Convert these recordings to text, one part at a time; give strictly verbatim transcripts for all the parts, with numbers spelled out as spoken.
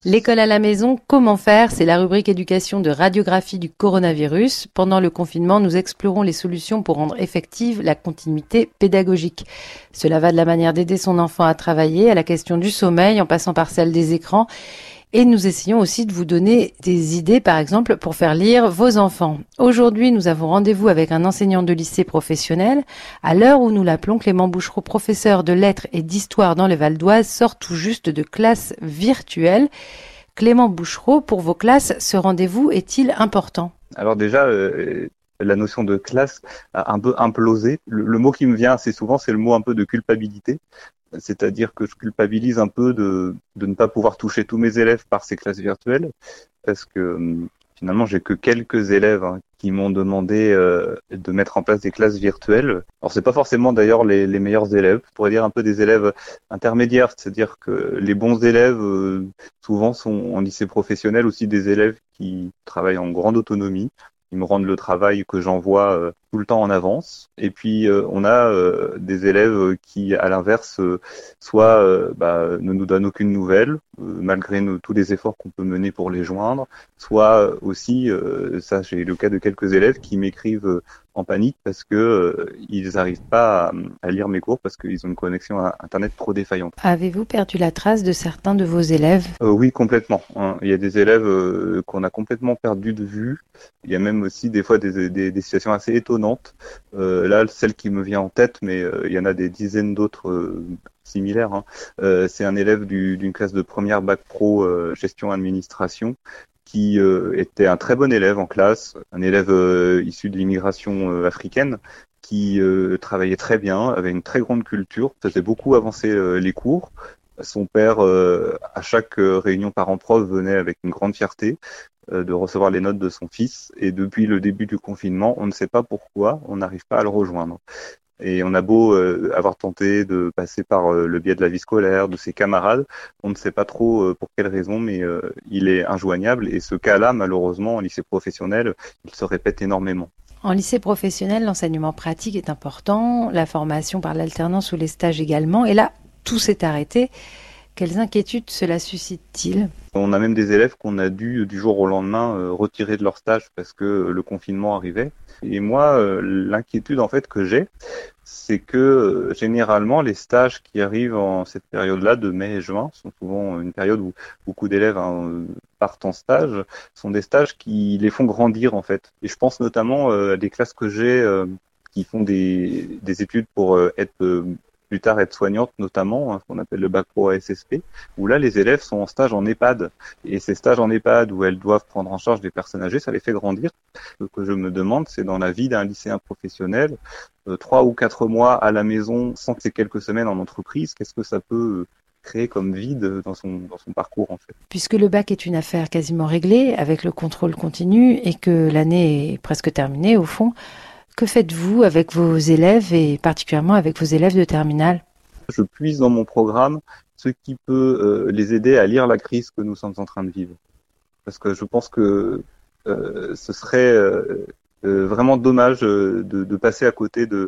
L'école à la maison, comment faire? C'est la rubrique éducation de radiographie du coronavirus. Pendant le confinement, nous explorons les solutions pour rendre effective la continuité pédagogique. Cela va de la manière d'aider son enfant à travailler, à la question du sommeil, en passant par celle des écrans. Et nous essayons aussi de vous donner des idées, par exemple, pour faire lire vos enfants. Aujourd'hui, nous avons rendez-vous avec un enseignant de lycée professionnel. À l'heure où nous l'appelons, Clément Bouchereau, professeur de lettres et d'histoire dans le Val d'Oise, sort tout juste de classe virtuelle. Clément Bouchereau, pour vos classes, ce rendez-vous est-il important? Alors déjà, euh, la notion de classe a un peu implosé. Le, le mot qui me vient assez souvent, c'est le mot un peu de culpabilité. C'est-à-dire que je culpabilise un peu de, de ne pas pouvoir toucher tous mes élèves par ces classes virtuelles, parce que euh, finalement, j'ai que quelques élèves hein, qui m'ont demandé euh, de mettre en place des classes virtuelles. Alors, c'est pas forcément d'ailleurs les, les meilleurs élèves. Je pourrais dire un peu des élèves intermédiaires, c'est-à-dire que les bons élèves euh, souvent sont en lycée professionnel aussi des élèves qui travaillent en grande autonomie. Ils me rendent le travail que j'envoie euh, tout le temps en avance. Et puis, euh, on a euh, des élèves qui, à l'inverse, euh, soit euh, bah, ne nous donnent aucune nouvelle, euh, malgré nos, tous les efforts qu'on peut mener pour les joindre, soit euh, aussi, euh, ça j'ai le cas de quelques élèves qui m'écrivent euh, en panique parce que euh, ils n'arrivent pas à, à lire mes cours parce qu'ils ont une connexion à Internet trop défaillante. Avez-vous perdu la trace de certains de vos élèves? Euh, oui, complètement. Hein. Il y a des élèves euh, qu'on a complètement perdu de vue. Il y a même aussi des fois des, des, des situations assez étonnantes. Euh, là, celle qui me vient en tête, mais euh, il y en a des dizaines d'autres euh, similaires. Hein. Euh, c'est un élève du, d'une classe de première bac pro euh, gestion administration qui euh, était un très bon élève en classe, un élève euh, issu de l'immigration euh, africaine qui euh, travaillait très bien, avait une très grande culture, faisait beaucoup avancer euh, les cours. Son père, euh, à chaque euh, réunion parents-prof, venait avec une grande fierté euh, de recevoir les notes de son fils. Et depuis le début du confinement, on ne sait pas pourquoi, on n'arrive pas à le rejoindre. Et on a beau euh, avoir tenté de passer par euh, le biais de la vie scolaire, de ses camarades, on ne sait pas trop euh, pour quelle raison, mais euh, il est injoignable. Et ce cas-là, malheureusement, en lycée professionnel, il se répète énormément. En lycée professionnel, l'enseignement pratique est important, la formation par l'alternance ou les stages également. Et là, tout s'est arrêté. Quelles inquiétudes cela suscite-t-il? On a même des élèves qu'on a dû du jour au lendemain euh, retirer de leur stage parce que euh, le confinement arrivait. Et moi, euh, l'inquiétude en fait que j'ai, c'est que euh, généralement les stages qui arrivent en cette période-là de mai et juin sont souvent une période où beaucoup d'élèves hein, partent en stage, sont des stages qui les font grandir en fait. Et je pense notamment euh, à des classes que j'ai euh, qui font des, des études pour euh, être euh, plus tard être soignante notamment, hein, ce qu'on appelle le bac pro A S S P, où là les élèves sont en stage en EHPAD. Et ces stages en EHPAD où elles doivent prendre en charge des personnes âgées, ça les fait grandir. Ce que je me demande, c'est dans la vie d'un lycéen professionnel, euh, trois ou quatre mois à la maison sans ces quelques semaines en entreprise, qu'est-ce que ça peut créer comme vide dans son, dans son parcours en fait. Puisque le bac est une affaire quasiment réglée avec le contrôle continu et que l'année est presque terminée au fond, que faites-vous avec vos élèves et particulièrement avec vos élèves de terminale? Je puise dans mon programme ce qui peut euh, les aider à lire la crise que nous sommes en train de vivre. Parce que je pense que euh, ce serait euh, euh, vraiment dommage euh, de, de passer à côté de,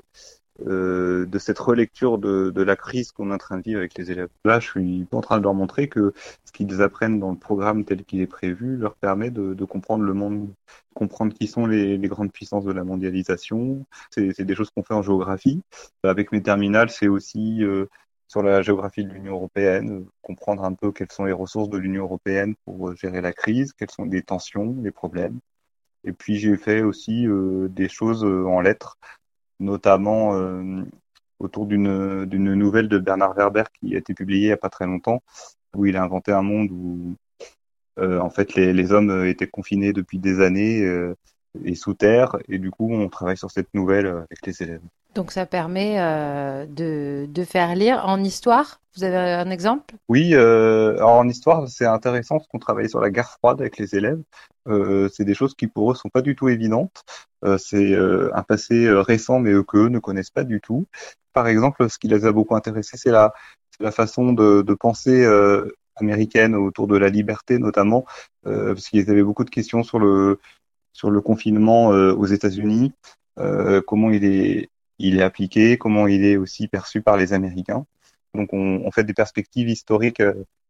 euh, de cette relecture de, de la crise qu'on est en train de vivre avec les élèves. Là, je suis en train de leur montrer que ce qu'ils apprennent dans le programme tel qu'il est prévu leur permet de, de comprendre le monde, comprendre qui sont les, les grandes puissances de la mondialisation. C'est, c'est des choses qu'on fait en géographie. Avec mes terminales, c'est aussi euh, sur la géographie de l'Union européenne, comprendre un peu quelles sont les ressources de l'Union européenne pour gérer la crise, quelles sont les tensions, les problèmes. Et puis j'ai fait aussi euh, des choses euh, en lettres, notamment euh, autour d'une, d'une nouvelle de Bernard Werber qui a été publiée il n'y a pas très longtemps, où il a inventé un monde où euh, en fait les, les hommes étaient confinés depuis des années euh, et sous terre, et du coup on travaille sur cette nouvelle avec les élèves. Donc ça permet euh, de, de faire lire en histoire. Vous avez un exemple? Oui, euh, alors en histoire, c'est intéressant parce qu'on travaille sur la guerre froide avec les élèves. Euh, c'est des choses qui pour eux sont pas du tout évidentes. Euh, c'est euh, un passé euh, récent mais eux qu'eux ne connaissent pas du tout. Par exemple, ce qui les a beaucoup intéressés, c'est la, c'est la façon de, de penser euh, américaine autour de la liberté notamment, euh, parce qu'ils avaient beaucoup de questions sur le sur le confinement euh, aux États-Unis, euh, comment il est il est appliqué, comment il est aussi perçu par les Américains. Donc on, on fait des perspectives historiques euh,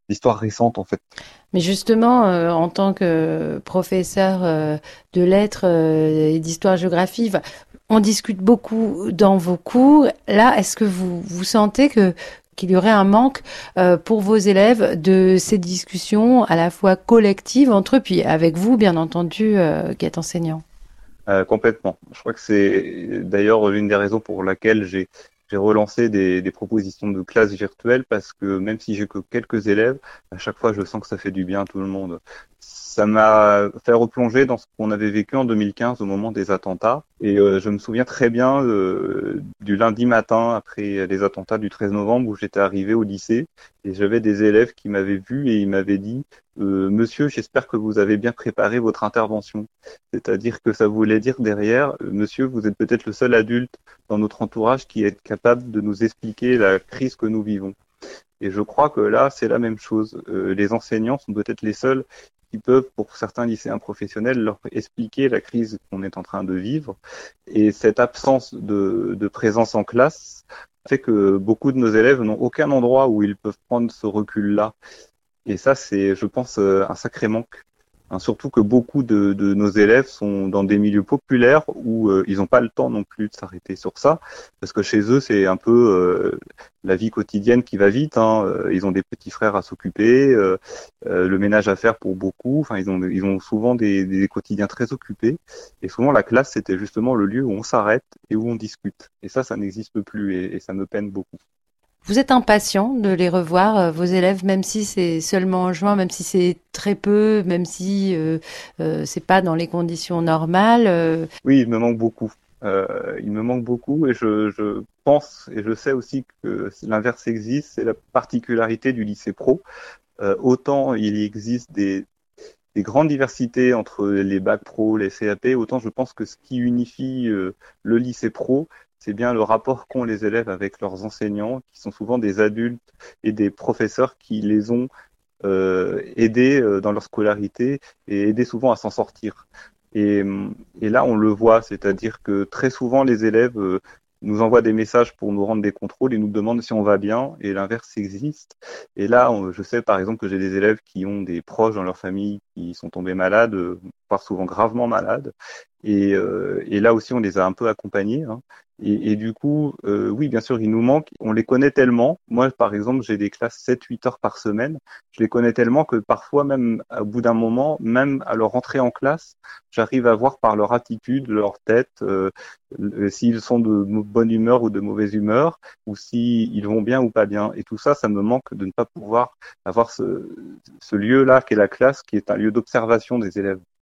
l'histoire récente en fait. Mais justement, euh, en tant que professeur euh, de lettres euh, et d'histoire-géographie, va- on discute beaucoup dans vos cours. Là, est-ce que vous, vous sentez que qu'il y aurait un manque euh, pour vos élèves de ces discussions à la fois collectives entre eux, puis avec vous, bien entendu, euh, qui êtes enseignant? Euh, complètement. Je crois que c'est d'ailleurs l'une des raisons pour laquelle j'ai j'ai relancé des, des propositions de classe virtuelle parce que même si j'ai que quelques élèves, à chaque fois je sens que ça fait du bien à tout le monde. Ça m'a fait replonger dans ce qu'on avait vécu en deux mille quinze au moment des attentats et euh, je me souviens très bien euh, du lundi matin après les attentats du treize novembre où j'étais arrivé au lycée et j'avais des élèves qui m'avaient vu et ils m'avaient dit euh, Monsieur, j'espère que vous avez bien préparé votre intervention. C'est-à-dire que ça voulait dire derrière, euh, monsieur, vous êtes peut-être le seul adulte dans notre entourage qui est capable de nous expliquer la crise que nous vivons. Et je crois que là, c'est la même chose. Euh, les enseignants sont peut-être les seuls qui peuvent, pour certains lycéens professionnels, leur expliquer la crise qu'on est en train de vivre. Et cette absence de, de présence en classe fait que beaucoup de nos élèves n'ont aucun endroit où ils peuvent prendre ce recul-là. Et ça, c'est, je pense, euh, un sacré manque. Hein, surtout que beaucoup de, de nos élèves sont dans des milieux populaires où euh, ils n'ont pas le temps non plus de s'arrêter sur ça, parce que chez eux, c'est un peu euh, la vie quotidienne qui va vite. Hein. Euh, Ils ont des petits frères à s'occuper, euh, euh, le ménage à faire pour beaucoup. Enfin, ils ont, ils ont souvent des, des quotidiens très occupés. Et souvent, la classe, c'était justement le lieu où on s'arrête et où on discute. Et ça, ça n'existe plus et, et ça me peine beaucoup. Vous êtes impatient de les revoir, euh, vos élèves, même si c'est seulement en juin, même si c'est très peu, même si euh, euh, c'est pas dans les conditions normales. euh, Oui, il me manque beaucoup. Euh, il me manque beaucoup et je, je pense et je sais aussi que l'inverse existe, c'est la particularité du lycée pro. Euh, autant il existe des, des grandes diversités entre les bacs pro, les C A P, autant je pense que ce qui unifie euh, le lycée pro, c'est bien le rapport qu'ont les élèves avec leurs enseignants, qui sont souvent des adultes et des professeurs qui les ont euh, aidés euh, dans leur scolarité et aidés souvent à s'en sortir. Et, et là, on le voit, c'est-à-dire que très souvent, les élèves euh, nous envoient des messages pour nous rendre des contrôles et nous demandent si on va bien, et l'inverse existe. Et là, on- je sais par exemple que j'ai des élèves qui ont des proches dans leur famille qui sont tombés malades, euh, voire souvent gravement malades. Et, euh, et là aussi, on les a un peu accompagnés. Hein. Et, et du coup, euh, oui, bien sûr, il nous manque. On les connaît tellement. Moi, par exemple, j'ai des classes sept huit heures par semaine. Je les connais tellement que parfois, même au bout d'un moment, même à leur entrée en classe, j'arrive à voir par leur attitude, leur tête, euh, euh, s'ils sont de mo- bonne humeur ou de mauvaise humeur, ou s'ils vont bien ou pas bien. Et tout ça, ça me manque de ne pas pouvoir avoir ce, ce lieu-là qui est la classe, qui est un lieu d'observation des élèves.